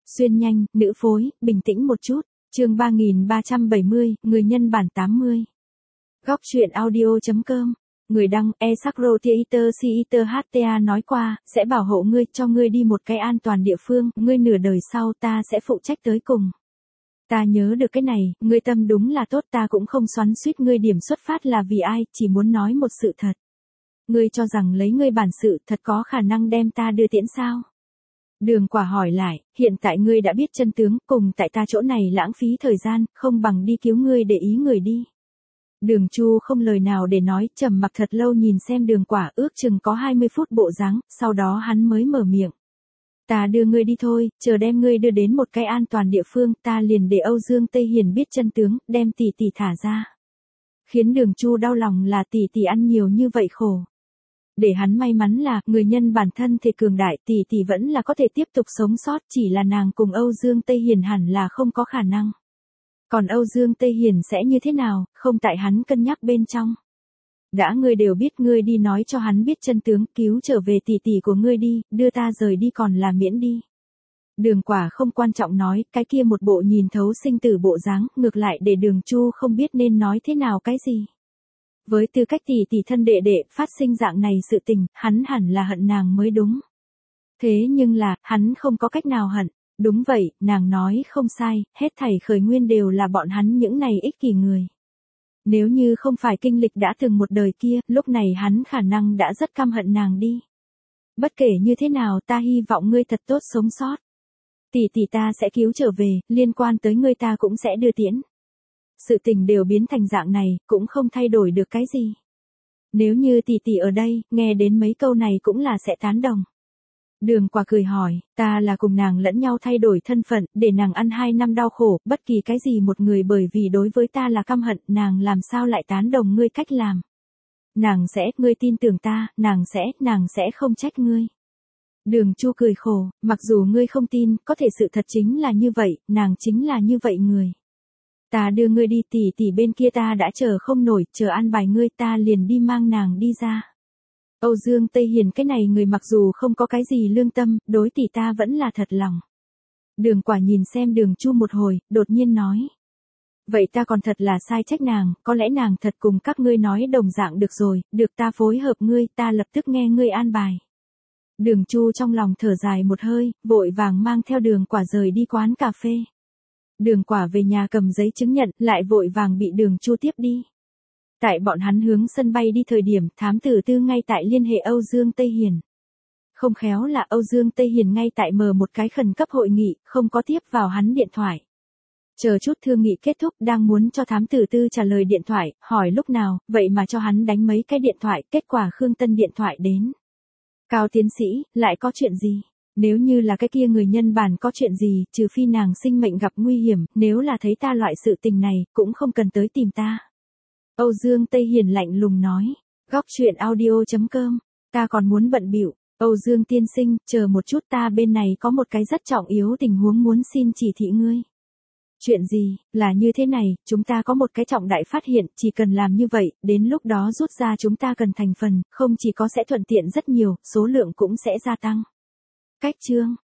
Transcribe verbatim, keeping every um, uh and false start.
Xuyên nhanh, nữ phối, bình tĩnh một chút. Chương ba nghìn ba trăm bảy mươi, người nhân bản tám mươi. Góc truyện audio chấm com. Người đăng, Esakro Theater Theater hát tê a nói qua, sẽ bảo hộ ngươi, cho ngươi đi một cái an toàn địa phương, ngươi nửa đời sau ta sẽ phụ trách tới cùng. Ta nhớ được cái này, ngươi tâm đúng là tốt, ta cũng không xoắn xuýt ngươi điểm xuất phát là vì ai, chỉ muốn nói một sự thật. Ngươi cho rằng lấy ngươi bản sự thật có khả năng đem ta đưa tiễn sao? Đường Quả hỏi lại, hiện tại ngươi đã biết chân tướng, cùng tại ta chỗ này lãng phí thời gian, không bằng đi cứu ngươi để ý người đi. Đường Chu không lời nào để nói, trầm mặc thật lâu nhìn xem Đường Quả, ước chừng có hai mươi phút bộ dáng, sau đó hắn mới mở miệng. Ta đưa ngươi đi thôi, chờ đem ngươi đưa đến một cái an toàn địa phương, ta liền để Âu Dương Tây Hiền biết chân tướng, đem tỷ tỷ thả ra. Khiến Đường Chu đau lòng là tỷ tỷ ăn nhiều như vậy khổ. Để hắn may mắn là, người nhân bản thân thể cường đại, tỷ tỷ vẫn là có thể tiếp tục sống sót, chỉ là nàng cùng Âu Dương Tây Hiền hẳn là không có khả năng. Còn Âu Dương Tây Hiền sẽ như thế nào, không tại hắn cân nhắc bên trong. Đã ngươi đều biết, ngươi đi nói cho hắn biết chân tướng, cứu trở về tỷ tỷ của ngươi đi, đưa ta rời đi còn là miễn đi. Đường Quả không quan trọng nói, cái kia một bộ nhìn thấu sinh tử bộ dáng, ngược lại để Đường Chu không biết nên nói thế nào cái gì. Với tư cách tỷ tỷ thân đệ đệ, phát sinh dạng này sự tình, hắn hẳn là hận nàng mới đúng. Thế nhưng là, hắn không có cách nào hận. Đúng vậy, nàng nói không sai, hết thảy khởi nguyên đều là bọn hắn những này ích kỷ người. Nếu như không phải kinh lịch đã từng một đời kia, lúc này hắn khả năng đã rất căm hận nàng đi. Bất kể như thế nào, ta hy vọng ngươi thật tốt sống sót. Tỷ tỷ ta sẽ cứu trở về, liên quan tới ngươi ta cũng sẽ đưa tiễn. Sự tình đều biến thành dạng này, cũng không thay đổi được cái gì. Nếu như tỷ tỷ ở đây, nghe đến mấy câu này cũng là sẽ tán đồng. Đường Quả cười hỏi, ta là cùng nàng lẫn nhau thay đổi thân phận, để nàng ăn hai năm đau khổ, bất kỳ cái gì một người bởi vì đối với ta là căm hận, nàng làm sao lại tán đồng ngươi cách làm. Nàng sẽ, ngươi tin tưởng ta, nàng sẽ, nàng sẽ không trách ngươi. Đường Chu cười khổ, mặc dù ngươi không tin, có thể sự thật chính là như vậy, nàng chính là như vậy người. Ta đưa ngươi đi, tỷ tỷ bên kia ta đã chờ không nổi, chờ an bài ngươi, ta liền đi mang nàng đi ra. Âu Dương Tây Hiền cái này người mặc dù không có cái gì lương tâm, đối tỷ ta vẫn là thật lòng. Đường Quả nhìn xem Đường Chu một hồi, đột nhiên nói. Vậy ta còn thật là sai trách nàng, có lẽ nàng thật cùng các ngươi nói đồng dạng được rồi, được ta phối hợp ngươi, ta lập tức nghe ngươi an bài. Đường Chu trong lòng thở dài một hơi, vội vàng mang theo Đường Quả rời đi quán cà phê. Đường Quả về nhà cầm giấy chứng nhận, lại vội vàng bị Đường Chu tiếp đi. Tại bọn hắn hướng sân bay đi thời điểm, thám tử tư ngay tại liên hệ Âu Dương Tây Hiền. Không khéo là Âu Dương Tây Hiền ngay tại mở một cái khẩn cấp hội nghị, không có tiếp vào hắn điện thoại. Chờ chút thương nghị kết thúc, đang muốn cho thám tử tư trả lời điện thoại, hỏi lúc nào, vậy mà cho hắn đánh mấy cái điện thoại, kết quả Khương Tân điện thoại đến. Cao tiến sĩ, lại có chuyện gì? Nếu như là cái kia người nhân bản có chuyện gì, trừ phi nàng sinh mệnh gặp nguy hiểm, nếu là thấy ta loại sự tình này, cũng không cần tới tìm ta. Âu Dương Tây Hiền lạnh lùng nói, góc truyện audio chấm com, ta còn muốn bận bịu. Âu Dương tiên sinh, chờ một chút, ta bên này có một cái rất trọng yếu tình huống muốn xin chỉ thị ngươi. Chuyện gì, là như thế này, chúng ta có một cái trọng đại phát hiện, chỉ cần làm như vậy, đến lúc đó rút ra chúng ta cần thành phần, không chỉ có sẽ thuận tiện rất nhiều, số lượng cũng sẽ gia tăng. Cách chương,